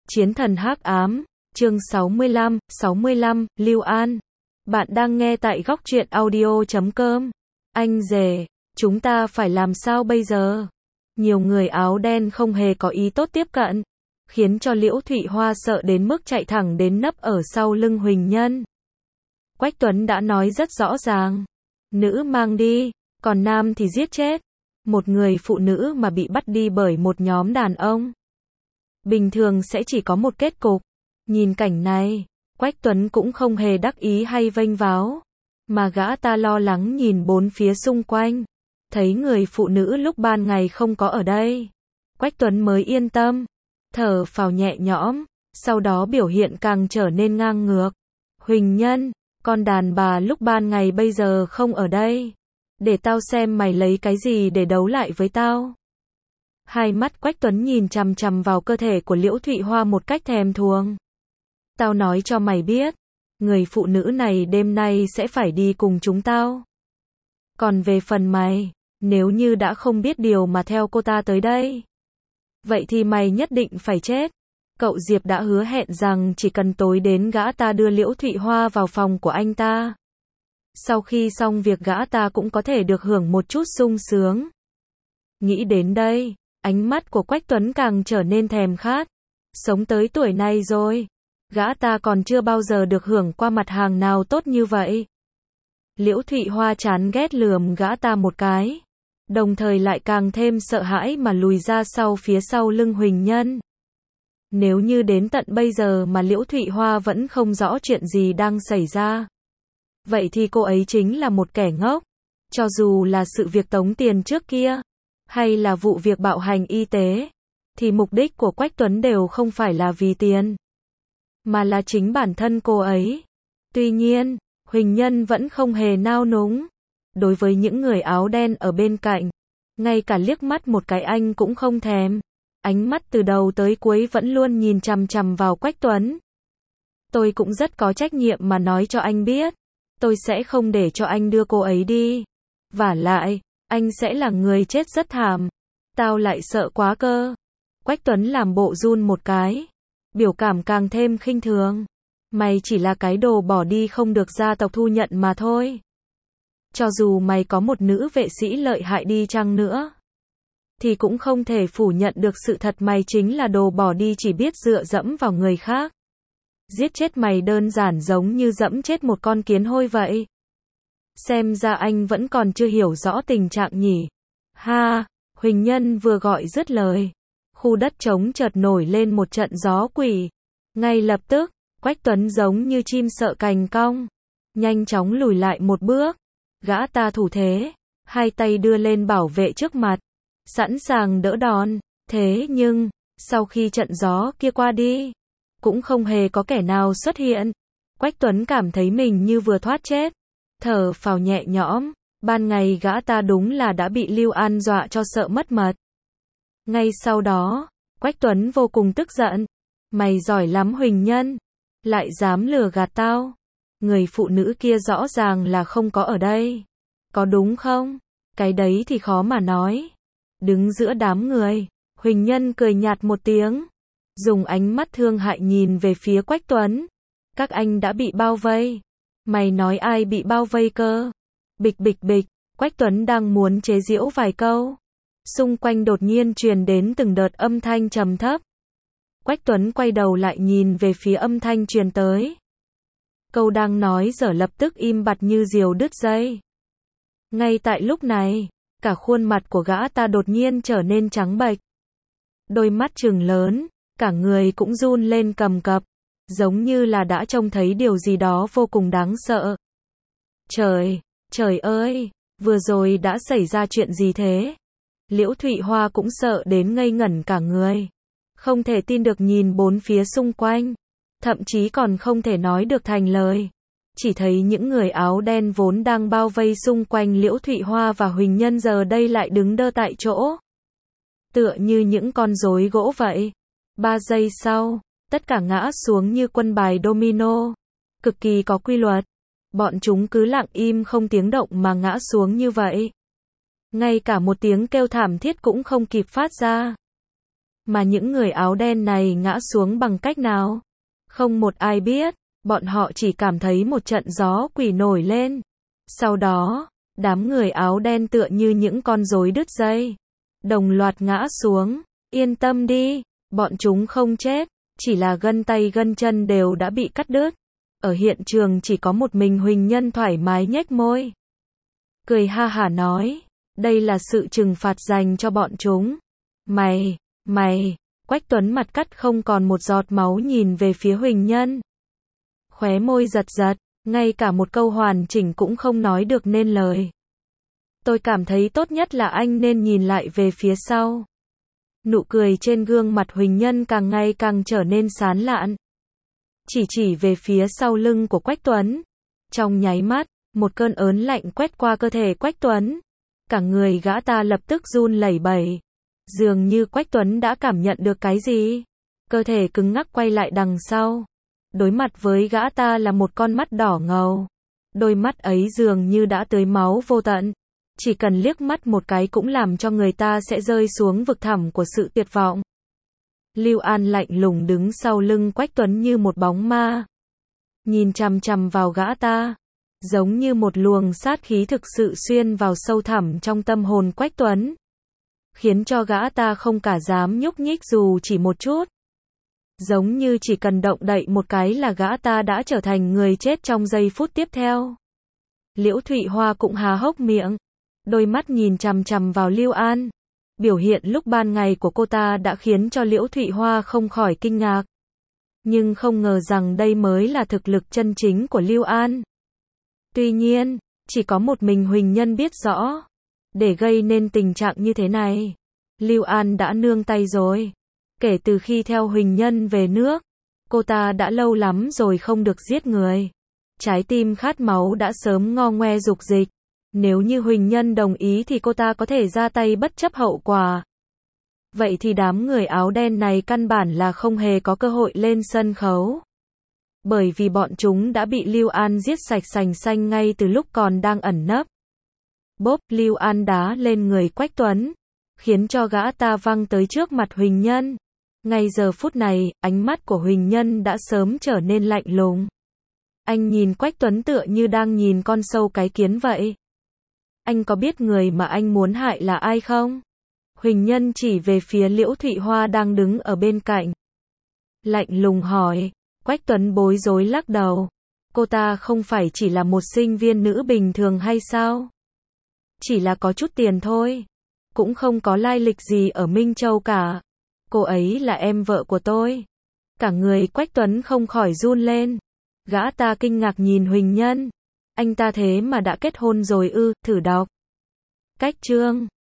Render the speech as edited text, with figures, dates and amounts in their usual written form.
Chiến thần hắc ám, chương 65, Lưu An. Bạn đang nghe tại góc truyện audio.com. Anh rể, chúng ta phải làm sao bây giờ? Nhiều người áo đen không hề có ý tốt tiếp cận, khiến cho Liễu Thụy Hoa sợ đến mức chạy thẳng đến nấp ở sau lưng Huỳnh Nhân. Quách Tuấn đã nói rất rõ ràng, nữ mang đi, còn nam thì giết chết. Một người phụ nữ mà bị bắt đi bởi một nhóm đàn ông, bình thường sẽ chỉ có một kết cục. Nhìn cảnh này, Quách Tuấn cũng không hề đắc ý hay vênh váo, mà gã ta lo lắng nhìn bốn phía xung quanh, thấy người phụ nữ lúc ban ngày không có ở đây. Quách Tuấn mới yên tâm, thở phào nhẹ nhõm, sau đó biểu hiện càng trở nên ngang ngược. Huỳnh Nhân, con đàn bà lúc ban ngày bây giờ không ở đây, để tao xem mày lấy cái gì để đấu lại với tao. Hai mắt Quách Tuấn nhìn chằm chằm vào cơ thể của Liễu Thụy Hoa một cách thèm thuồng. Tao nói cho mày biết, người phụ nữ này đêm nay sẽ phải đi cùng chúng tao. Còn về phần mày, nếu như đã không biết điều mà theo cô ta tới đây, vậy thì mày nhất định phải chết. Cậu Diệp đã hứa hẹn rằng chỉ cần tối đến gã ta đưa Liễu Thụy Hoa vào phòng của anh ta. Sau khi xong việc gã ta cũng có thể được hưởng một chút sung sướng. Nghĩ đến đây, ánh mắt của Quách Tuấn càng trở nên thèm khát. Sống tới tuổi này rồi, gã ta còn chưa bao giờ được hưởng qua mặt hàng nào tốt như vậy. Liễu Thụy Hoa chán ghét lườm gã ta một cái, đồng thời lại càng thêm sợ hãi mà lùi ra sau phía sau lưng Huỳnh Nhân. Nếu như đến tận bây giờ mà Liễu Thụy Hoa vẫn không rõ chuyện gì đang xảy ra, vậy thì cô ấy chính là một kẻ ngốc. Cho dù là sự việc tống tiền trước kia, hay là vụ việc bạo hành y tế, thì mục đích của Quách Tuấn đều không phải là vì tiền, mà là chính bản thân cô ấy. Tuy nhiên, Huỳnh Nhân vẫn không hề nao núng. Đối với những người áo đen ở bên cạnh, ngay cả liếc mắt một cái anh cũng không thèm. Ánh mắt từ đầu tới cuối vẫn luôn nhìn chằm chằm vào Quách Tuấn. Tôi cũng rất có trách nhiệm mà nói cho anh biết, tôi sẽ không để cho anh đưa cô ấy đi. Vả lại, anh sẽ là người chết rất thảm. Tao lại sợ quá cơ. Quách Tuấn làm bộ run một cái, biểu cảm càng thêm khinh thường. Mày chỉ là cái đồ bỏ đi không được gia tộc thu nhận mà thôi. Cho dù mày có một nữ vệ sĩ lợi hại đi chăng nữa, thì cũng không thể phủ nhận được sự thật mày chính là đồ bỏ đi chỉ biết dựa dẫm vào người khác. Giết chết mày đơn giản giống như dẫm chết một con kiến hôi vậy. Xem ra anh vẫn còn chưa hiểu rõ tình trạng nhỉ. Ha, Huỳnh Nhân vừa gọi dứt lời, khu đất trống chợt nổi lên một trận gió quỷ. Ngay lập tức, Quách Tuấn giống như chim sợ cành cong, nhanh chóng lùi lại một bước. Gã ta thủ thế, hai tay đưa lên bảo vệ trước mặt, sẵn sàng đỡ đòn. Thế nhưng, sau khi trận gió kia qua đi, cũng không hề có kẻ nào xuất hiện. Quách Tuấn cảm thấy mình như vừa thoát chết, thở phào nhẹ nhõm. Ban ngày gã ta đúng là đã bị Lưu An dọa cho sợ mất mật. Ngay sau đó, Quách Tuấn vô cùng tức giận. Mày giỏi lắm Huỳnh Nhân, lại dám lừa gạt tao. Người phụ nữ kia rõ ràng là không có ở đây, có đúng không? Cái đấy thì khó mà nói. Đứng giữa đám người, Huỳnh Nhân cười nhạt một tiếng, dùng ánh mắt thương hại nhìn về phía Quách Tuấn. Các anh đã bị bao vây. Mày nói ai bị bao vây cơ? Bịch bịch bịch, Quách Tuấn đang muốn chế giễu vài câu. Xung quanh đột nhiên truyền đến từng đợt âm thanh trầm thấp. Quách Tuấn quay đầu lại nhìn về phía âm thanh truyền tới. Câu đang nói dở lập tức im bặt như diều đứt dây. Ngay tại lúc này, cả khuôn mặt của gã ta đột nhiên trở nên trắng bệch. Đôi mắt trừng lớn, cả người cũng run lên cầm cập, giống như là đã trông thấy điều gì đó vô cùng đáng sợ. Trời ơi, vừa rồi đã xảy ra chuyện gì thế? Liễu Thụy Hoa cũng sợ đến ngây ngẩn cả người. Không thể tin được nhìn bốn phía xung quanh, thậm chí còn không thể nói được thành lời. Chỉ thấy những người áo đen vốn đang bao vây xung quanh Liễu Thụy Hoa và Huỳnh Nhân giờ đây lại đứng đơ tại chỗ, tựa như những con rối gỗ vậy. 3 giây sau, tất cả ngã xuống như quân bài domino, cực kỳ có quy luật. Bọn chúng cứ lặng im không tiếng động mà ngã xuống như vậy. Ngay cả một tiếng kêu thảm thiết cũng không kịp phát ra. Mà những người áo đen này ngã xuống bằng cách nào? Không một ai biết, bọn họ chỉ cảm thấy một trận gió quỷ nổi lên. Sau đó, đám người áo đen tựa như những con rối đứt dây, đồng loạt ngã xuống. Yên tâm đi, bọn chúng không chết, chỉ là gân tay gân chân đều đã bị cắt đứt. Ở hiện trường chỉ có một mình Huỳnh Nhân thoải mái nhếch môi, cười ha hả nói, đây là sự trừng phạt dành cho bọn chúng. Mày, Quách Tuấn mặt cắt không còn một giọt máu nhìn về phía Huỳnh Nhân. Khóe môi giật giật, ngay cả một câu hoàn chỉnh cũng không nói được nên lời. Tôi cảm thấy tốt nhất là anh nên nhìn lại về phía sau. Nụ cười trên gương mặt Huỳnh Nhân càng ngày càng trở nên sán lạn. Chỉ về phía sau lưng của Quách Tuấn. Trong nháy mắt, một cơn ớn lạnh quét qua cơ thể Quách Tuấn. Cả người gã ta lập tức run lẩy bẩy. Dường như Quách Tuấn đã cảm nhận được cái gì. Cơ thể cứng ngắc quay lại đằng sau. Đối mặt với gã ta là một con mắt đỏ ngầu. Đôi mắt ấy dường như đã tưới máu vô tận. Chỉ cần liếc mắt một cái cũng làm cho người ta sẽ rơi xuống vực thẳm của sự tuyệt vọng. Lưu An lạnh lùng đứng sau lưng Quách Tuấn như một bóng ma. Nhìn chằm chằm vào gã ta. Giống như một luồng sát khí thực sự xuyên vào sâu thẳm trong tâm hồn Quách Tuấn. Khiến cho gã ta không cả dám nhúc nhích dù chỉ một chút. Giống như chỉ cần động đậy một cái là gã ta đã trở thành người chết trong giây phút tiếp theo. Liễu Thụy Hoa cũng há hốc miệng. Đôi mắt nhìn chằm chằm vào Lưu An. Biểu hiện lúc ban ngày của cô ta đã khiến cho Liễu Thụy Hoa không khỏi kinh ngạc. Nhưng không ngờ rằng đây mới là thực lực chân chính của Lưu An. Tuy nhiên, chỉ có một mình Huỳnh Nhân biết rõ. Để gây nên tình trạng như thế này, Lưu An đã nương tay rồi. Kể từ khi theo Huỳnh Nhân về nước, cô ta đã lâu lắm rồi không được giết người. Trái tim khát máu đã sớm ngo ngoe dục dịch. Nếu như Huỳnh Nhân đồng ý thì cô ta có thể ra tay bất chấp hậu quả. Vậy thì đám người áo đen này căn bản là không hề có cơ hội lên sân khấu. Bởi vì bọn chúng đã bị Lưu An giết sạch sành xanh ngay từ lúc còn đang ẩn nấp. Bốp, Lưu An đá lên người Quách Tuấn, khiến cho gã ta văng tới trước mặt Huỳnh Nhân. Ngay giờ phút này, ánh mắt của Huỳnh Nhân đã sớm trở nên lạnh lùng. Anh nhìn Quách Tuấn tựa như đang nhìn con sâu cái kiến vậy. Anh có biết người mà anh muốn hại là ai không? Huỳnh Nhân chỉ về phía Liễu Thụy Hoa đang đứng ở bên cạnh. Lạnh lùng hỏi. Quách Tuấn bối rối lắc đầu. Cô ta không phải chỉ là một sinh viên nữ bình thường hay sao? Chỉ là có chút tiền thôi. Cũng không có lai lịch gì ở Minh Châu cả. Cô ấy là em vợ của tôi. Cả người Quách Tuấn không khỏi run lên. Gã ta kinh ngạc nhìn Huỳnh Nhân. Anh ta thế mà đã kết hôn rồi ư? Thử đọc cách chương.